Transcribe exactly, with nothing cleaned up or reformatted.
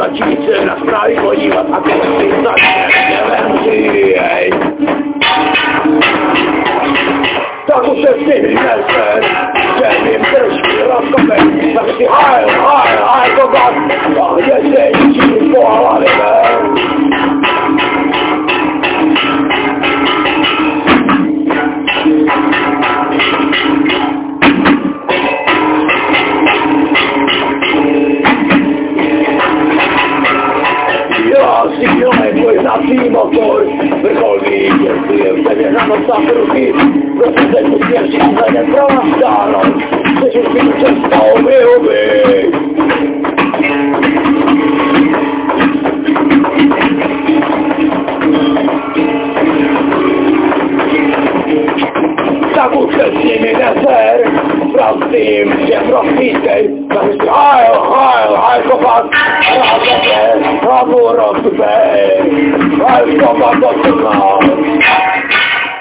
začít se na zprávy podívat a konci začne dělem. Tak už se si nese, že mi drží rozkopek, tak si hajl, hajl, hajl kokat, a kde se jistí po hlavě. Tvoj znací motor, vrcholný, jestli je v tebe na nosa ruky, prosím teď musím říct hledem pro nás stánout, chceš už být cestou vyhuby. Tak už se s nimi neser, prostým všem rozpítej, tak si hajl, hajl, hajl kopat, rád je, hlavu rozpej, hajl kopat do trna.